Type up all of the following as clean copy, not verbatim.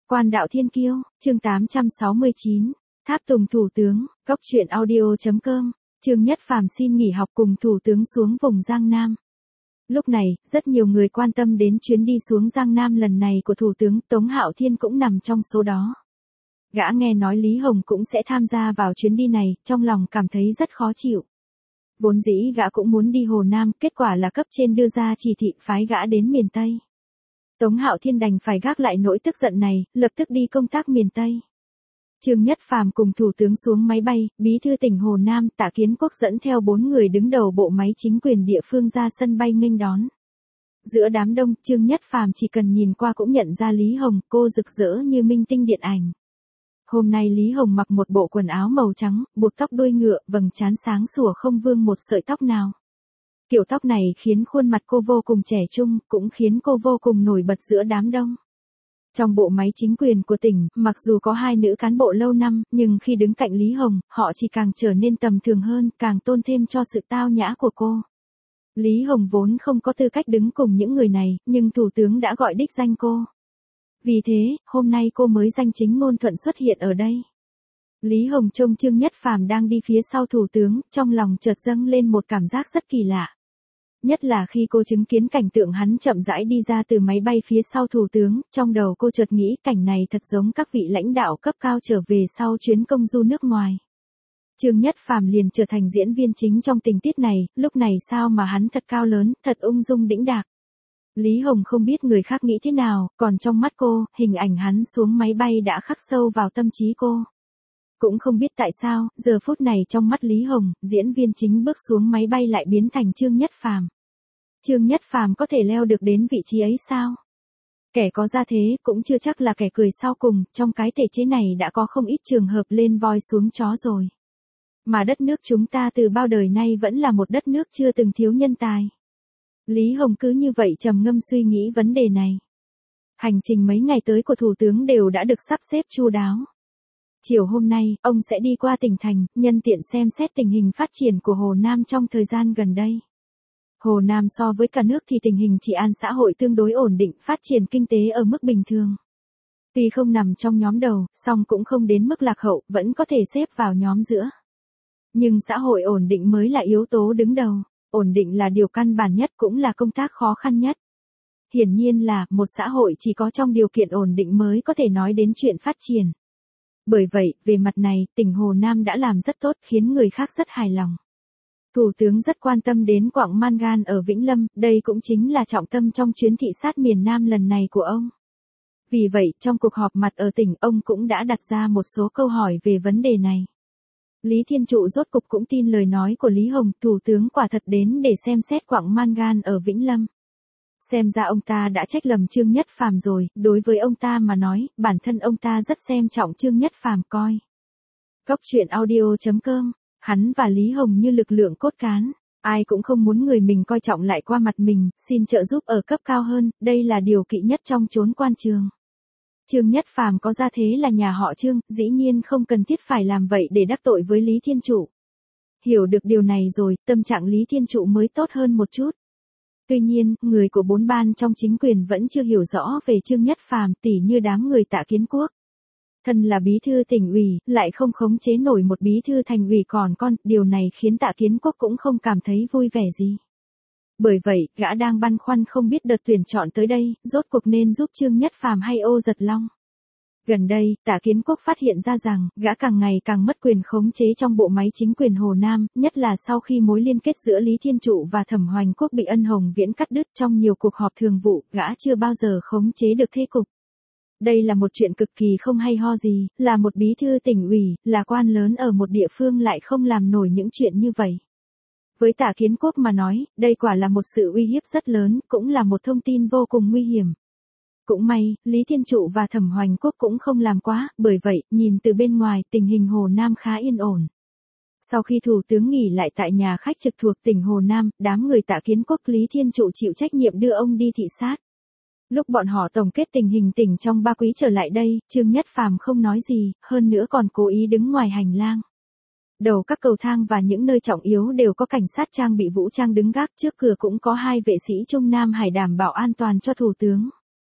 Quan đạo thiên kiêu, chương 869, tháp tùng thủ tướng, góc truyện audio.com, Trương Nhất Phàm xin nghỉ học cùng thủ tướng xuống vùng Giang Nam. Lúc này, rất nhiều người quan tâm đến chuyến đi xuống Giang Nam lần này của thủ tướng Tống Hạo Thiên cũng nằm trong số đó. Gã nghe nói Lý Hồng cũng sẽ tham gia vào chuyến đi này, trong lòng cảm thấy rất khó chịu. Vốn dĩ gã cũng muốn đi Hồ Nam, kết quả là cấp trên đưa ra chỉ thị phái gã đến miền Tây. Tống Hạo Thiên đành phải gác lại nỗi tức giận này, lập tức đi công tác miền Tây. Trương Nhất Phàm cùng thủ tướng xuống máy bay, bí thư tỉnh Hồ Nam Tạ Kiến Quốc dẫn theo 4 người đứng đầu bộ máy chính quyền địa phương ra sân bay nghênh đón. Giữa đám đông, Trương Nhất Phàm chỉ cần nhìn qua cũng nhận ra Lý Hồng, cô rực rỡ như minh tinh điện ảnh. Hôm nay Lý Hồng mặc một bộ quần áo màu trắng, buộc tóc đuôi ngựa, vầng trán sáng sủa không vương một sợi tóc nào. Kiểu tóc này khiến khuôn mặt cô vô cùng trẻ trung, cũng khiến cô vô cùng nổi bật giữa đám đông. Trong bộ máy chính quyền của tỉnh, mặc dù có 2 nữ cán bộ lâu năm, nhưng khi đứng cạnh Lý Hồng, họ chỉ càng trở nên tầm thường hơn, càng tôn thêm cho sự tao nhã của cô. Lý Hồng vốn không có tư cách đứng cùng những người này, nhưng thủ tướng đã gọi đích danh cô. Vì thế, hôm nay cô mới danh chính ngôn thuận xuất hiện ở đây. Lý Hồng trông Trương Nhất Phàm đang đi phía sau thủ tướng, trong lòng chợt dâng lên một cảm giác rất kỳ lạ. Nhất là khi cô chứng kiến cảnh tượng hắn chậm rãi đi ra từ máy bay phía sau thủ tướng, trong đầu cô chợt nghĩ cảnh này thật giống các vị lãnh đạo cấp cao trở về sau chuyến công du nước ngoài. Trương Nhất Phàm liền trở thành diễn viên chính trong tình tiết này, lúc này sao mà hắn thật cao lớn, thật ung dung đĩnh đạc. Lý Hồng không biết người khác nghĩ thế nào, còn trong mắt cô, hình ảnh hắn xuống máy bay đã khắc sâu vào tâm trí cô. Cũng không biết tại sao, giờ phút này trong mắt Lý Hồng, diễn viên chính bước xuống máy bay lại biến thành Trương Nhất Phàm. Trương Nhất Phàm có thể leo được đến vị trí ấy sao? Kẻ có gia thế cũng chưa chắc là kẻ cười sau cùng, trong cái thể chế này đã có không ít trường hợp lên voi xuống chó rồi. Mà đất nước chúng ta từ bao đời nay vẫn là một đất nước chưa từng thiếu nhân tài. Lý Hồng cứ như vậy trầm ngâm suy nghĩ vấn đề này. Hành trình mấy ngày tới của thủ tướng đều đã được sắp xếp chu đáo. Chiều hôm nay, ông sẽ đi qua tỉnh thành, nhân tiện xem xét tình hình phát triển của Hồ Nam trong thời gian gần đây. Hồ Nam so với cả nước thì tình hình trị an xã hội tương đối ổn định, phát triển kinh tế ở mức bình thường. Tuy không nằm trong nhóm đầu, song cũng không đến mức lạc hậu, vẫn có thể xếp vào nhóm giữa. Nhưng xã hội ổn định mới là yếu tố đứng đầu, ổn định là điều căn bản nhất cũng là công tác khó khăn nhất. Hiển nhiên là, một xã hội chỉ có trong điều kiện ổn định mới có thể nói đến chuyện phát triển. Bởi vậy, về mặt này, tỉnh Hồ Nam đã làm rất tốt, khiến người khác rất hài lòng. Thủ tướng rất quan tâm đến quặng mangan ở Vĩnh Lâm, đây cũng chính là trọng tâm trong chuyến thị sát miền Nam lần này của ông. Vì vậy, trong cuộc họp mặt ở tỉnh, ông cũng đã đặt ra một số câu hỏi về vấn đề này. Lý Thiên Trụ rốt cục cũng tin lời nói của Lý Hồng, thủ tướng quả thật đến để xem xét quặng mangan ở Vĩnh Lâm. Xem ra ông ta đã trách lầm Trương Nhất Phàm rồi, đối với ông ta mà nói, bản thân ông ta rất xem trọng Trương Nhất Phàm coi. Góc truyện audio.com, hắn và Lý Hồng như lực lượng cốt cán, ai cũng không muốn người mình coi trọng lại qua mặt mình, xin trợ giúp ở cấp cao hơn, đây là điều kỵ nhất trong chốn quan trường. Trương Nhất Phàm có gia thế là nhà họ Trương, dĩ nhiên không cần thiết phải làm vậy để đắc tội với Lý Thiên Trụ. Hiểu được điều này rồi, tâm trạng Lý Thiên Trụ mới tốt hơn một chút. Tuy nhiên, người của 4 ban trong chính quyền vẫn chưa hiểu rõ về Trương Nhất Phàm, tỉ như đám người Tạ Kiến Quốc. Thân là bí thư tỉnh ủy, lại không khống chế nổi một bí thư thành ủy còn con, điều này khiến Tạ Kiến Quốc cũng không cảm thấy vui vẻ gì. Bởi vậy, gã đang băn khoăn không biết đợt tuyển chọn tới đây, rốt cuộc nên giúp Trương Nhất Phàm hay Ô Giật Long. Gần đây, Tạ Kiến Quốc phát hiện ra rằng, gã càng ngày càng mất quyền khống chế trong bộ máy chính quyền Hồ Nam, nhất là sau khi mối liên kết giữa Lý Thiên Trụ và Thẩm Hoành Quốc bị Ân Hồng Viễn cắt đứt trong nhiều cuộc họp thường vụ, gã chưa bao giờ khống chế được thế cục. Đây là một chuyện cực kỳ không hay ho gì, là một bí thư tỉnh ủy, là quan lớn ở một địa phương lại không làm nổi những chuyện như vậy. Với Tạ Kiến Quốc mà nói, đây quả là một sự uy hiếp rất lớn, cũng là một thông tin vô cùng nguy hiểm. Cũng may, Lý Thiên Trụ và Thẩm Hoành Quốc cũng không làm quá, bởi vậy, nhìn từ bên ngoài, tình hình Hồ Nam khá yên ổn. Sau khi thủ tướng nghỉ lại tại nhà khách trực thuộc tỉnh Hồ Nam, đám người Tạ Kiến Quốc Lý Thiên Trụ chịu trách nhiệm đưa ông đi thị sát. Lúc bọn họ tổng kết tình hình tỉnh trong 3 quý trở lại đây, Trương Nhất Phàm không nói gì, hơn nữa còn cố ý đứng ngoài hành lang. Đầu các cầu thang và những nơi trọng yếu đều có cảnh sát trang bị vũ trang đứng gác, trước cửa cũng có 2 vệ sĩ Trung Nam Hải đảm bảo an toàn cho thủ tướng.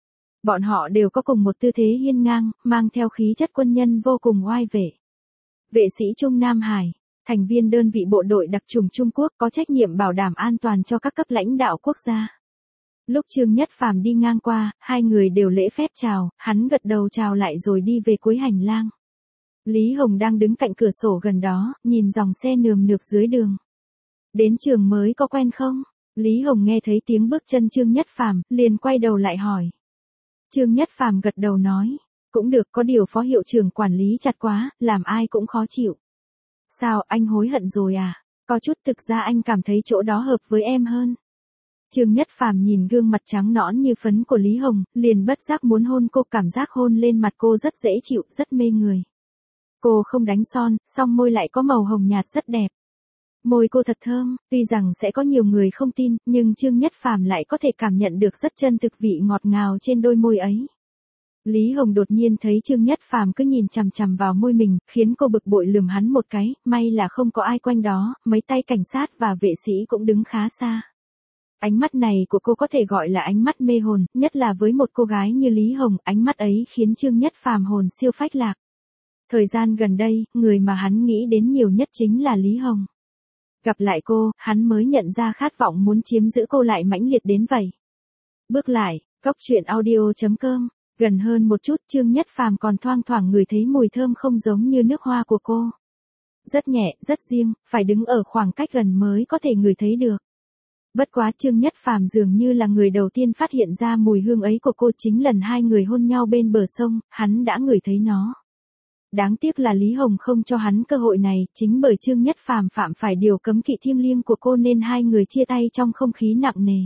Bọn họ đều có cùng một tư thế hiên ngang, mang theo khí chất quân nhân vô cùng oai vệ. Vệ sĩ Trung Nam Hải, thành viên đơn vị bộ đội đặc chủng Trung Quốc có trách nhiệm bảo đảm an toàn cho các cấp lãnh đạo quốc gia. Lúc Trương Nhất Phàm đi ngang qua, hai người đều lễ phép chào, hắn gật đầu chào lại rồi đi về cuối hành lang. Lý Hồng đang đứng cạnh cửa sổ gần đó, nhìn dòng xe nườm nượp dưới đường. Đến trường mới có quen không? Lý Hồng nghe thấy tiếng bước chân Trương Nhất Phàm, liền quay đầu lại hỏi. Trương Nhất Phàm gật đầu nói, cũng được, có điều phó hiệu trưởng quản lý chặt quá, làm ai cũng khó chịu. Sao, anh hối hận rồi à? Có chút, thực ra anh cảm thấy chỗ đó hợp với em hơn. Trương Nhất Phàm nhìn gương mặt trắng nõn như phấn của Lý Hồng, liền bất giác muốn hôn cô, cảm giác hôn lên mặt cô rất dễ chịu, rất mê người. Cô không đánh son, song môi lại có màu hồng nhạt rất đẹp. Môi cô thật thơm, tuy rằng sẽ có nhiều người không tin, nhưng Trương Nhất Phàm lại có thể cảm nhận được rất chân thực vị ngọt ngào trên đôi môi ấy. Lý Hồng đột nhiên thấy Trương Nhất Phàm cứ nhìn chằm chằm vào môi mình, khiến cô bực bội lườm hắn một cái, may là không có ai quanh đó, mấy tay cảnh sát và vệ sĩ cũng đứng khá xa. Ánh mắt này của cô có thể gọi là ánh mắt mê hồn, nhất là với một cô gái như Lý Hồng, ánh mắt ấy khiến Trương Nhất Phàm hồn siêu phách lạc. Thời gian gần đây, người mà hắn nghĩ đến nhiều nhất chính là Lý Hồng. Gặp lại cô, hắn mới nhận ra khát vọng muốn chiếm giữ cô lại mãnh liệt đến vậy. Bước lại, góc truyện audio.com, gần hơn một chút, Trương Nhất Phàm còn thoang thoảng ngửi thấy mùi thơm không giống như nước hoa của cô. Rất nhẹ, rất riêng, phải đứng ở khoảng cách gần mới có thể ngửi thấy được. Bất quá Trương Nhất Phàm dường như là người đầu tiên phát hiện ra mùi hương ấy của cô, chính lần hai người hôn nhau bên bờ sông, hắn đã ngửi thấy nó. Đáng tiếc là Lý Hồng không cho hắn cơ hội này, chính bởi Trương Nhất Phàm phạm phải điều cấm kỵ thiêng liêng của cô nên hai người chia tay trong không khí nặng nề.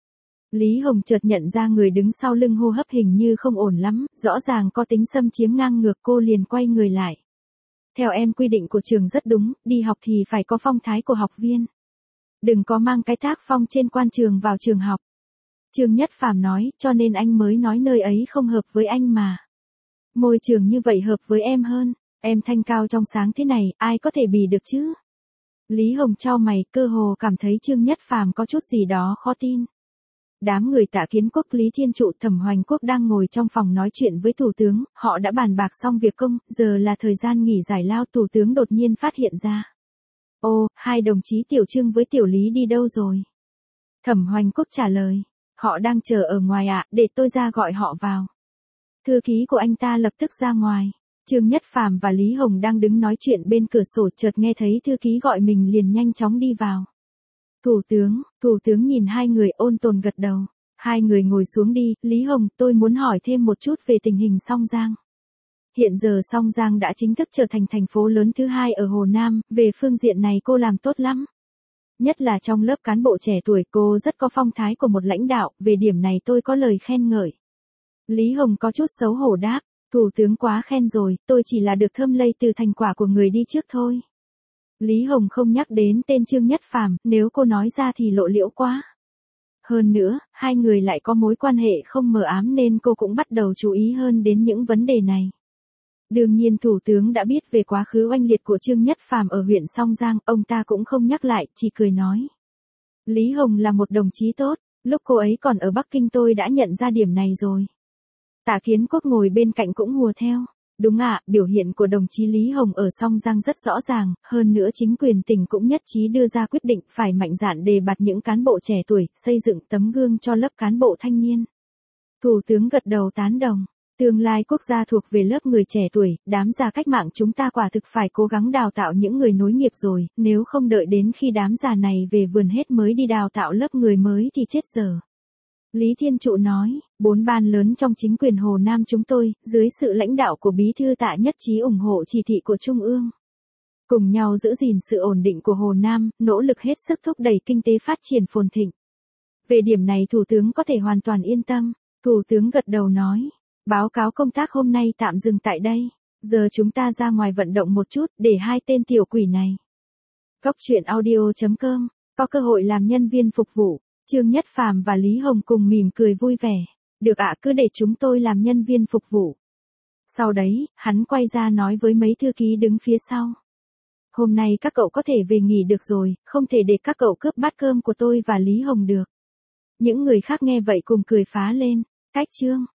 Lý Hồng chợt nhận ra người đứng sau lưng hô hấp hình như không ổn lắm, rõ ràng có tính xâm chiếm ngang ngược, cô liền quay người lại. Theo em quy định của trường rất đúng, đi học thì phải có phong thái của học viên. Đừng có mang cái tác phong trên quan trường vào trường học. Trương Nhất Phàm nói, cho nên anh mới nói nơi ấy không hợp với anh mà. Môi trường như vậy hợp với em hơn, em thanh cao trong sáng thế này, ai có thể bì được chứ? Lý Hồng chau mày, cơ hồ cảm thấy Trương Nhất Phàm có chút gì đó khó tin. Đám người Tạ Kiến Quốc, Lý Thiên Trụ, Thẩm Hoành Quốc đang ngồi trong phòng nói chuyện với Thủ tướng, họ đã bàn bạc xong việc công, giờ là thời gian nghỉ giải lao. Thủ tướng đột nhiên phát hiện ra. Ô, hai đồng chí Tiểu Trương với Tiểu Lý đi đâu rồi? Thẩm Hoành Quốc trả lời, họ đang chờ ở ngoài ạ, để tôi ra gọi họ vào. Thư ký của anh ta lập tức ra ngoài. Trương Nhất Phàm và Lý Hồng đang đứng nói chuyện bên cửa sổ, chợt nghe thấy thư ký gọi mình liền nhanh chóng đi vào. Thủ tướng nhìn hai người ôn tồn gật đầu. Hai người ngồi xuống đi. Lý Hồng, tôi muốn hỏi thêm một chút về tình hình Song Giang. Hiện giờ Song Giang đã chính thức trở thành thành phố lớn thứ hai ở Hồ Nam, về phương diện này cô làm tốt lắm. Nhất là trong lớp cán bộ trẻ tuổi, cô rất có phong thái của một lãnh đạo, về điểm này tôi có lời khen ngợi. Lý Hồng có chút xấu hổ đáp, Thủ tướng quá khen rồi, tôi chỉ là được thơm lây từ thành quả của người đi trước thôi. Lý Hồng không nhắc đến tên Trương Nhất Phàm, nếu cô nói ra thì lộ liễu quá. Hơn nữa, hai người lại có mối quan hệ không mờ ám nên cô cũng bắt đầu chú ý hơn đến những vấn đề này. Đương nhiên Thủ tướng đã biết về quá khứ oanh liệt của Trương Nhất Phàm ở huyện Song Giang, ông ta cũng không nhắc lại, chỉ cười nói. Lý Hồng là một đồng chí tốt, lúc cô ấy còn ở Bắc Kinh tôi đã nhận ra điểm này rồi. Tạ Kiến Quốc ngồi bên cạnh cũng hùa theo. Đúng ạ, biểu hiện của đồng chí Lý Hồng ở Song Giang rất rõ ràng, hơn nữa chính quyền tỉnh cũng nhất trí đưa ra quyết định phải mạnh dạn đề bạt những cán bộ trẻ tuổi, xây dựng tấm gương cho lớp cán bộ thanh niên. Thủ tướng gật đầu tán đồng. Tương lai quốc gia thuộc về lớp người trẻ tuổi, đám già cách mạng chúng ta quả thực phải cố gắng đào tạo những người nối nghiệp rồi, nếu không đợi đến khi đám già này về vườn hết mới đi đào tạo lớp người mới thì chết dở. Lý Thiên Trụ nói, 4 ban lớn trong chính quyền Hồ Nam chúng tôi, dưới sự lãnh đạo của Bí thư Tạ nhất trí ủng hộ chỉ thị của Trung ương. Cùng nhau giữ gìn sự ổn định của Hồ Nam, nỗ lực hết sức thúc đẩy kinh tế phát triển phồn thịnh. Về điểm này Thủ tướng có thể hoàn toàn yên tâm. Thủ tướng gật đầu nói, báo cáo công tác hôm nay tạm dừng tại đây. Giờ chúng ta ra ngoài vận động một chút để hai tên tiểu quỷ này. Góc truyện audio.com, có cơ hội làm nhân viên phục vụ. Trương Nhất Phàm và Lý Hồng cùng mỉm cười vui vẻ. Được ạ, cứ để chúng tôi làm nhân viên phục vụ. Sau đấy, hắn quay ra nói với mấy thư ký đứng phía sau. Hôm nay các cậu có thể về nghỉ được rồi, không thể để các cậu cướp bát cơm của tôi và Lý Hồng được. Những người khác nghe vậy cùng cười phá lên. Cách Trương.